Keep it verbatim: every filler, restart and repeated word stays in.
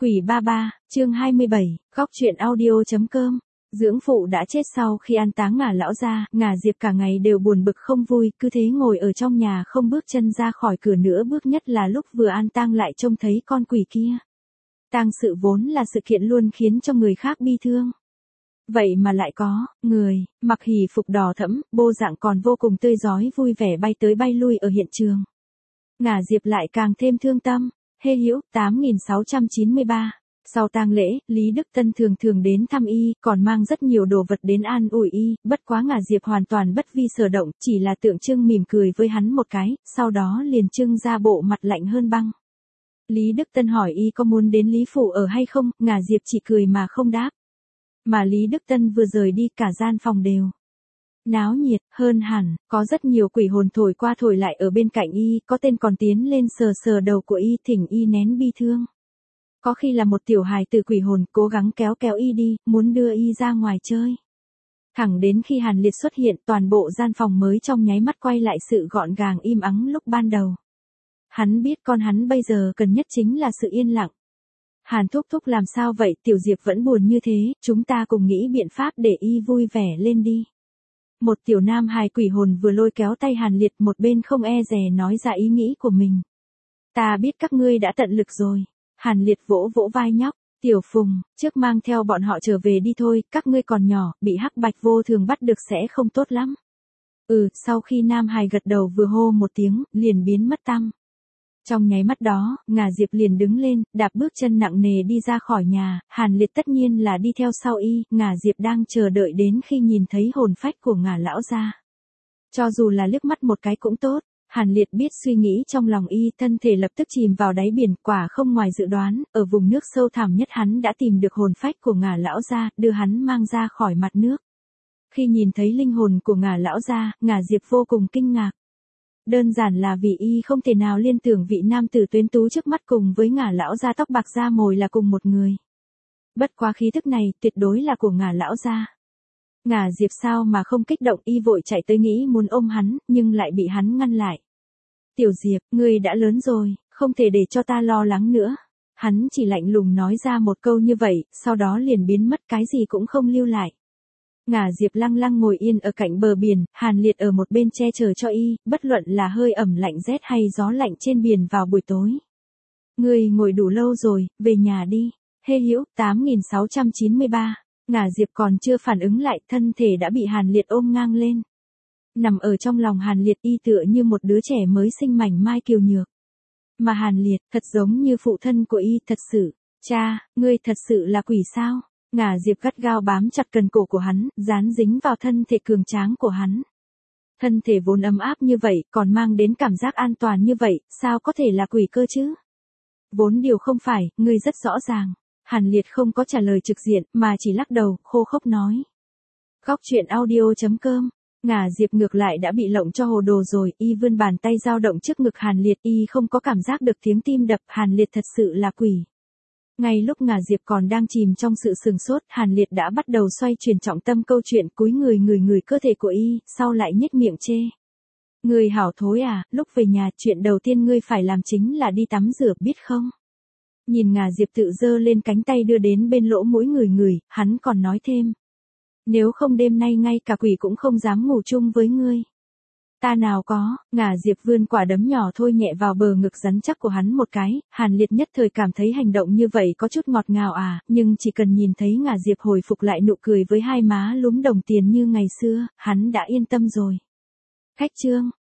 Quỷ ba ba, chương hai mươi bảy, góc truyện audio.com. Dưỡng phụ đã chết sau khi an táng Ngả lão gia, Ngả Diệp cả ngày đều buồn bực không vui, cứ thế ngồi ở trong nhà không bước chân ra khỏi cửa nữa, bước nhất là lúc vừa an táng lại trông thấy con quỷ kia. Tang sự vốn là sự kiện luôn khiến cho người khác bi thương. Vậy mà lại có người mặc hỷ phục đỏ thẫm, bô dạng còn vô cùng tươi rói vui vẻ bay tới bay lui ở hiện trường. Ngả Diệp lại càng thêm thương tâm. Hê Hữu, tám nghìn sáu trăm chín mươi ba. Sau tang lễ, Lý Đức Tân thường thường đến thăm y, còn mang rất nhiều đồ vật đến an ủi y, bất quá Ngả Diệp hoàn toàn bất vi sở động, chỉ là tượng trưng mỉm cười với hắn một cái, sau đó liền trưng ra bộ mặt lạnh hơn băng. Lý Đức Tân hỏi y có muốn đến Lý Phủ ở hay không, Ngả Diệp chỉ cười mà không đáp. Mà Lý Đức Tân vừa rời đi, cả gian phòng đều náo nhiệt hơn hẳn, có rất nhiều quỷ hồn thổi qua thổi lại ở bên cạnh y, có tên còn tiến lên sờ sờ đầu của y thỉnh y nén bi thương. Có khi là một tiểu hài tử quỷ hồn cố gắng kéo kéo y đi, muốn đưa y ra ngoài chơi. Thẳng đến khi Hàn Liệt xuất hiện, toàn bộ gian phòng mới trong nháy mắt quay lại sự gọn gàng im ắng lúc ban đầu. Hắn biết con hắn bây giờ cần nhất chính là sự yên lặng. Hàn thúc thúc làm sao vậy, Tiểu Diệp vẫn buồn như thế, chúng ta cùng nghĩ biện pháp để y vui vẻ lên đi. Một tiểu nam hài quỷ hồn vừa lôi kéo tay Hàn Liệt, một bên không e dè nói ra ý nghĩ của mình. Ta biết các ngươi đã tận lực rồi. Hàn Liệt vỗ vỗ vai nhóc. Tiểu Phùng, trước mang theo bọn họ trở về đi thôi, các ngươi còn nhỏ, bị hắc bạch vô thường bắt được sẽ không tốt lắm. Ừ, sau khi nam hài gật đầu vừa hô một tiếng, liền biến mất tăm. Trong nháy mắt đó, Ngả Diệp liền đứng lên, đạp bước chân nặng nề đi ra khỏi nhà, Hàn Liệt tất nhiên là đi theo sau y, Ngả Diệp đang chờ đợi đến khi nhìn thấy hồn phách của Ngả lão gia. Cho dù là liếc mắt một cái cũng tốt, Hàn Liệt biết suy nghĩ trong lòng y, thân thể lập tức chìm vào đáy biển, quả không ngoài dự đoán, ở vùng nước sâu thẳm nhất hắn đã tìm được hồn phách của Ngả lão gia, đưa hắn mang ra khỏi mặt nước. Khi nhìn thấy linh hồn của Ngả lão gia, Ngả Diệp vô cùng kinh ngạc. Đơn giản là vì y không thể nào liên tưởng vị nam tử tuấn tú trước mắt cùng với Ngả lão gia tóc bạc da mồi là cùng một người. Bất quá khí thức này tuyệt đối là của Ngả lão gia. Ngả Diệp sao mà không kích động, y vội chạy tới nghĩ muốn ôm hắn, nhưng lại bị hắn ngăn lại. Tiểu Diệp, ngươi đã lớn rồi, không thể để cho ta lo lắng nữa. Hắn chỉ lạnh lùng nói ra một câu như vậy, sau đó liền biến mất, cái gì cũng không lưu lại. Ngả Diệp lăng lăng ngồi yên ở cạnh bờ biển, Hàn Liệt ở một bên che chở cho y, bất luận là hơi ẩm lạnh rét hay gió lạnh trên biển vào buổi tối. Ngươi ngồi đủ lâu rồi, về nhà đi. Hê Hữu, tám nghìn sáu trăm chín mươi ba. Ngả Diệp còn chưa phản ứng lại, thân thể đã bị Hàn Liệt ôm ngang lên. Nằm ở trong lòng Hàn Liệt, y tựa như một đứa trẻ mới sinh mảnh mai kiều nhược. Mà Hàn Liệt, thật giống như phụ thân của y, thật sự. Cha, ngươi thật sự là quỷ sao? Ngả Diệp gắt gao bám chặt cần cổ của hắn, dán dính vào thân thể cường tráng của hắn. Thân thể vốn ấm áp như vậy, còn mang đến cảm giác an toàn như vậy, sao có thể là quỷ cơ chứ? Vốn điều không phải, ngươi rất rõ ràng. Hàn Liệt không có trả lời trực diện, mà chỉ lắc đầu, khô khốc nói. Góc truyện audio.com. Ngả Diệp ngược lại đã bị lộng cho hồ đồ rồi, y vươn bàn tay dao động trước ngực Hàn Liệt, y không có cảm giác được tiếng tim đập, Hàn Liệt thật sự là quỷ. Ngay lúc Ngả Diệp còn đang chìm trong sự sừng sốt, Hàn Liệt đã bắt đầu xoay chuyển trọng tâm câu chuyện, cúi người người người cơ thể của y, sau lại nhếch miệng chê. Người hảo thối à, lúc về nhà, chuyện đầu tiên ngươi phải làm chính là đi tắm rửa, biết không? Nhìn Ngả Diệp tự giơ lên cánh tay đưa đến bên lỗ mũi người người, hắn còn nói thêm. Nếu không đêm nay ngay cả quỷ cũng không dám ngủ chung với ngươi. Ta nào có, Ngả Diệp vươn quả đấm nhỏ thôi nhẹ vào bờ ngực rắn chắc của hắn một cái, Hàn Liệt nhất thời cảm thấy hành động như vậy có chút ngọt ngào à, nhưng chỉ cần nhìn thấy Ngả Diệp hồi phục lại nụ cười với hai má lúm đồng tiền như ngày xưa, hắn đã yên tâm rồi. Khách trương,